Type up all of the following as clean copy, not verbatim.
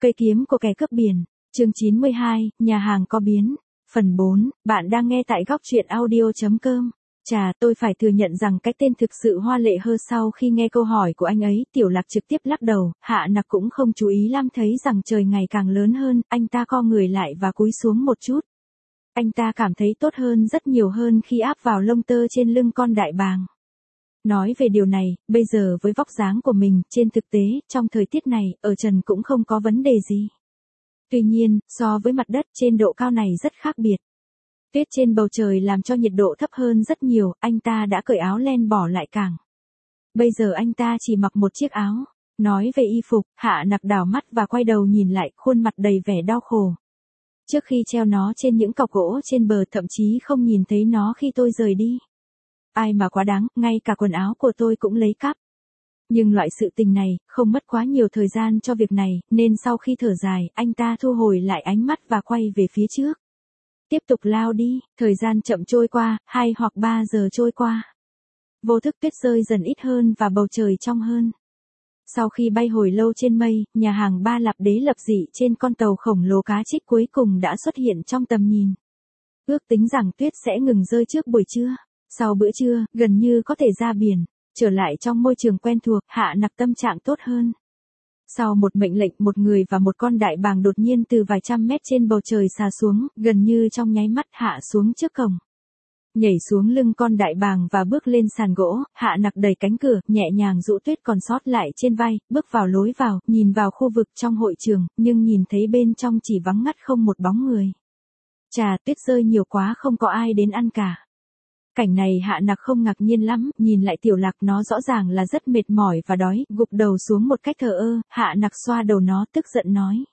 Cây kiếm của kẻ cướp biển, chương 92, nhà hàng có biến, phần 4, bạn đang nghe tại góc truyện audio.com. Chà, tôi phải thừa nhận rằng cái tên thực sự hoa lệ hơn. Sau khi nghe câu hỏi của anh ấy, Tiểu Lạc trực tiếp lắc đầu, Hạ Nặc cũng không chú ý lắm, thấy rằng trời ngày càng lớn hơn, anh ta co người lại và cúi xuống một chút. Anh ta cảm thấy tốt hơn rất nhiều hơn khi áp vào lông tơ trên lưng con đại bàng. Nói về điều này, bây giờ với vóc dáng của mình, trên thực tế, trong thời tiết này, ở trần cũng không có vấn đề gì. Tuy nhiên, so với mặt đất trên độ cao này rất khác biệt. Tuyết trên bầu trời làm cho nhiệt độ thấp hơn rất nhiều, anh ta đã cởi áo len bỏ lại cảng. Bây giờ anh ta chỉ mặc một chiếc áo. Nói về y phục, Hạ Nặc đảo mắt và quay đầu nhìn lại, khuôn mặt đầy vẻ đau khổ. Trước khi treo nó trên những cọc gỗ trên bờ, thậm chí không nhìn thấy nó khi tôi rời đi. Ai mà quá đáng, ngay cả quần áo của tôi cũng lấy cắp. Nhưng loại sự tình này, không mất quá nhiều thời gian cho việc này, nên sau khi thở dài, anh ta thu hồi lại ánh mắt và quay về phía trước. Tiếp tục lao đi, thời gian chậm trôi qua, 2 hoặc 3 giờ trôi qua. Vô thức tuyết rơi dần ít hơn và bầu trời trong hơn. Sau khi bay hồi lâu trên mây, nhà hàng Ba Lạp Đế lập dị trên con tàu khổng lồ cá trích cuối cùng đã xuất hiện trong tầm nhìn. Ước tính rằng tuyết sẽ ngừng rơi trước buổi trưa. Sau bữa trưa, gần như có thể ra biển, trở lại trong môi trường quen thuộc, Hạ Nặc tâm trạng tốt hơn. Sau một mệnh lệnh, một người và một con đại bàng đột nhiên từ vài trăm mét trên bầu trời xà xuống, gần như trong nháy mắt hạ xuống trước cổng. Nhảy xuống lưng con đại bàng và bước lên sàn gỗ, Hạ Nặc đẩy cánh cửa, nhẹ nhàng rũ tuyết còn sót lại trên vai, bước vào lối vào, nhìn vào khu vực trong hội trường, nhưng nhìn thấy bên trong chỉ vắng ngắt không một bóng người. Chà, tuyết rơi nhiều quá, không có ai đến ăn cả. Cảnh này Hạ Nặc không ngạc nhiên lắm, nhìn lại Tiểu Lạc, nó rõ ràng là rất mệt mỏi và đói, gục đầu xuống một cách thờ ơ, Hạ Nặc xoa đầu nó, tức giận nói.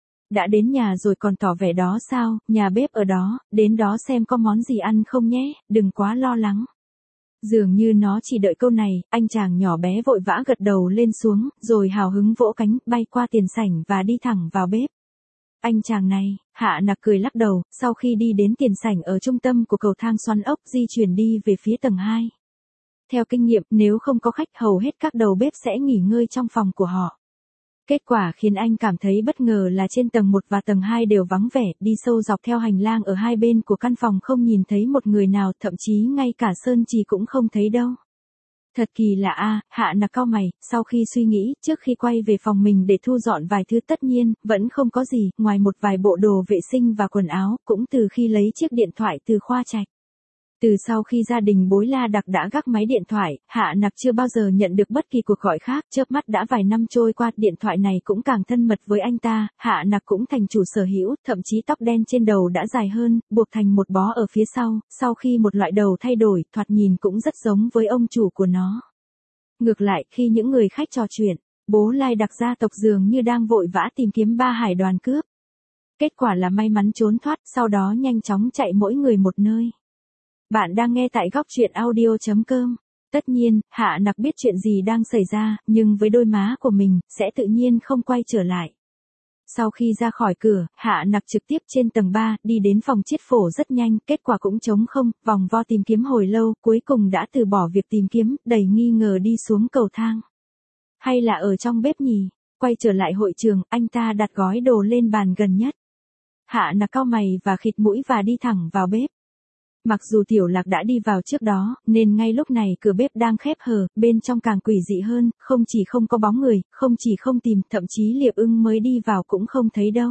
Đã đến nhà rồi còn tỏ vẻ đó sao, nhà bếp ở đó, đến đó xem có món gì ăn không nhé, đừng quá lo lắng. Dường như nó chỉ đợi câu này, anh chàng nhỏ bé vội vã gật đầu lên xuống, rồi hào hứng vỗ cánh, bay qua tiền sảnh và đi thẳng vào bếp. Anh chàng này, Hạ Nặc cười lắc đầu, sau khi đi đến tiền sảnh ở trung tâm của cầu thang xoắn ốc, di chuyển đi về phía tầng 2. Theo kinh nghiệm, nếu không có khách, hầu hết các đầu bếp sẽ nghỉ ngơi trong phòng của họ. Kết quả khiến anh cảm thấy bất ngờ là trên tầng 1 và tầng 2 đều vắng vẻ, đi sâu dọc theo hành lang ở hai bên của căn phòng không nhìn thấy một người nào, thậm chí ngay cả sơn trì cũng không thấy đâu. Thật kỳ lạ a, Hạ Nặc cau mày, sau khi suy nghĩ, trước khi quay về phòng mình để thu dọn vài thứ, tất nhiên, vẫn không có gì, ngoài một vài bộ đồ vệ sinh và quần áo, cũng từ khi lấy chiếc điện thoại từ khoa trạch. Từ sau khi gia đình Bối La Đặc đã gác máy điện thoại, Hạ Nặc chưa bao giờ nhận được bất kỳ cuộc gọi khác, chớp mắt đã vài năm trôi qua, điện thoại này cũng càng thân mật với anh ta, Hạ Nặc cũng thành chủ sở hữu, thậm chí tóc đen trên đầu đã dài hơn, buộc thành một bó ở phía sau khi một loại đầu thay đổi, thoạt nhìn cũng rất giống với ông chủ của nó. Ngược lại, khi những người khách trò chuyện, Bố Lai Đặc gia tộc dường như đang vội vã tìm kiếm 3 hải đoàn cướp. Kết quả là may mắn trốn thoát, sau đó nhanh chóng chạy mỗi người một nơi. Bạn đang nghe tại góc truyện audio.com. Tất nhiên, Hạ Nặc biết chuyện gì đang xảy ra, nhưng với đôi má của mình, sẽ tự nhiên không quay trở lại. Sau khi ra khỏi cửa, Hạ Nặc trực tiếp trên tầng 3, đi đến phòng chiết phổ rất nhanh, kết quả cũng trống không, vòng vo tìm kiếm hồi lâu, cuối cùng đã từ bỏ việc tìm kiếm, đầy nghi ngờ đi xuống cầu thang. Hay là ở trong bếp nhỉ? Quay trở lại hội trường, anh ta đặt gói đồ lên bàn gần nhất. Hạ Nặc cau mày và khịt mũi và đi thẳng vào bếp. Mặc dù Tiểu Lạc đã đi vào trước đó, nên ngay lúc này cửa bếp đang khép hờ, bên trong càng quỷ dị hơn, không chỉ không có bóng người, không chỉ không tìm, thậm chí Liệp Ưng mới đi vào cũng không thấy đâu.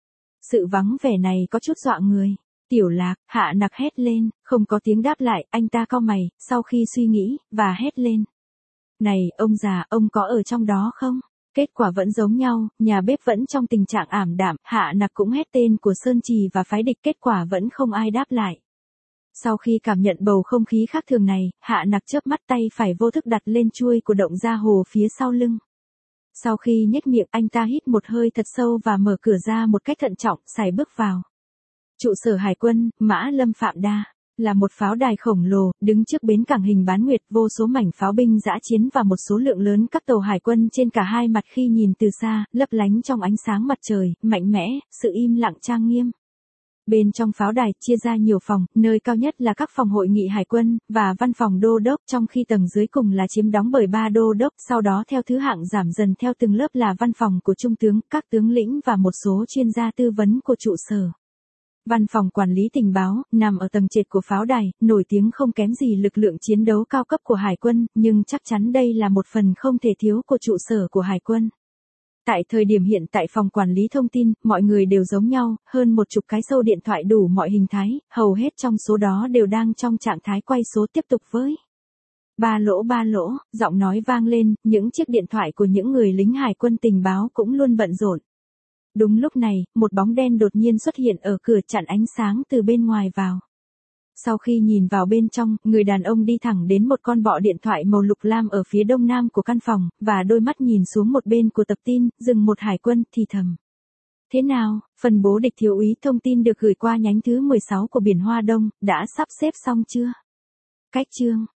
Sự vắng vẻ này có chút dọa người. Tiểu Lạc, Hạ Nặc hét lên, không có tiếng đáp lại, anh ta cau mày, sau khi suy nghĩ, và hét lên. Này, ông già, ông có ở trong đó không? Kết quả vẫn giống nhau, nhà bếp vẫn trong tình trạng ảm đạm, Hạ Nặc cũng hét tên của Sơn Trì và phái địch, kết quả vẫn không ai đáp lại. Sau khi cảm nhận bầu không khí khác thường này, Hạ Nặc chớp mắt, tay phải vô thức đặt lên chuôi của động gia hồ phía sau lưng. Sau khi nhếch miệng, anh ta hít một hơi thật sâu và mở cửa ra một cách thận trọng, sải bước vào. Trụ sở hải quân, Mã Lâm Phạm Đa, là một pháo đài khổng lồ, đứng trước bến cảng hình bán nguyệt, vô số mảnh pháo binh dã chiến và một số lượng lớn các tàu hải quân trên cả hai mặt, khi nhìn từ xa, lấp lánh trong ánh sáng mặt trời, mạnh mẽ, sự im lặng trang nghiêm. Bên trong pháo đài chia ra nhiều phòng, nơi cao nhất là các phòng hội nghị hải quân, và văn phòng đô đốc, trong khi tầng dưới cùng là chiếm đóng bởi 3 đô đốc, sau đó theo thứ hạng giảm dần theo từng lớp là văn phòng của trung tướng, các tướng lĩnh và một số chuyên gia tư vấn của trụ sở. Văn phòng quản lý tình báo, nằm ở tầng trệt của pháo đài, nổi tiếng không kém gì lực lượng chiến đấu cao cấp của hải quân, nhưng chắc chắn đây là một phần không thể thiếu của trụ sở của hải quân. Tại thời điểm hiện tại phòng quản lý thông tin, mọi người đều giống nhau, hơn 10 cái sâu điện thoại đủ mọi hình thái, hầu hết trong số đó đều đang trong trạng thái quay số tiếp tục với. Ba lỗ, giọng nói vang lên, những chiếc điện thoại của những người lính hải quân tình báo cũng luôn bận rộn. Đúng lúc này, một bóng đen đột nhiên xuất hiện ở cửa chặn ánh sáng từ bên ngoài vào. Sau khi nhìn vào bên trong, người đàn ông đi thẳng đến một con bọ điện thoại màu lục lam ở phía đông nam của căn phòng, và đôi mắt nhìn xuống một bên của tập tin, dừng một hải quân, thì thầm. Thế nào, phần bố địch thiếu úy thông tin được gửi qua nhánh thứ 16 của biển Hoa Đông, đã sắp xếp xong chưa? Cách chương.